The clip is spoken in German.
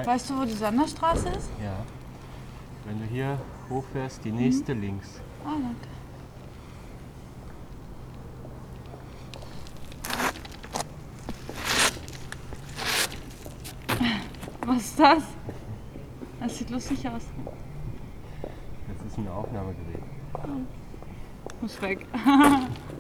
Weißt du, wo die Sonderstraße ist? Ja. Wenn du hier hochfährst, die nächste links. Ah, danke. Was ist das? Das sieht lustig aus. Das ist ein Aufnahmegerät. Muss weg.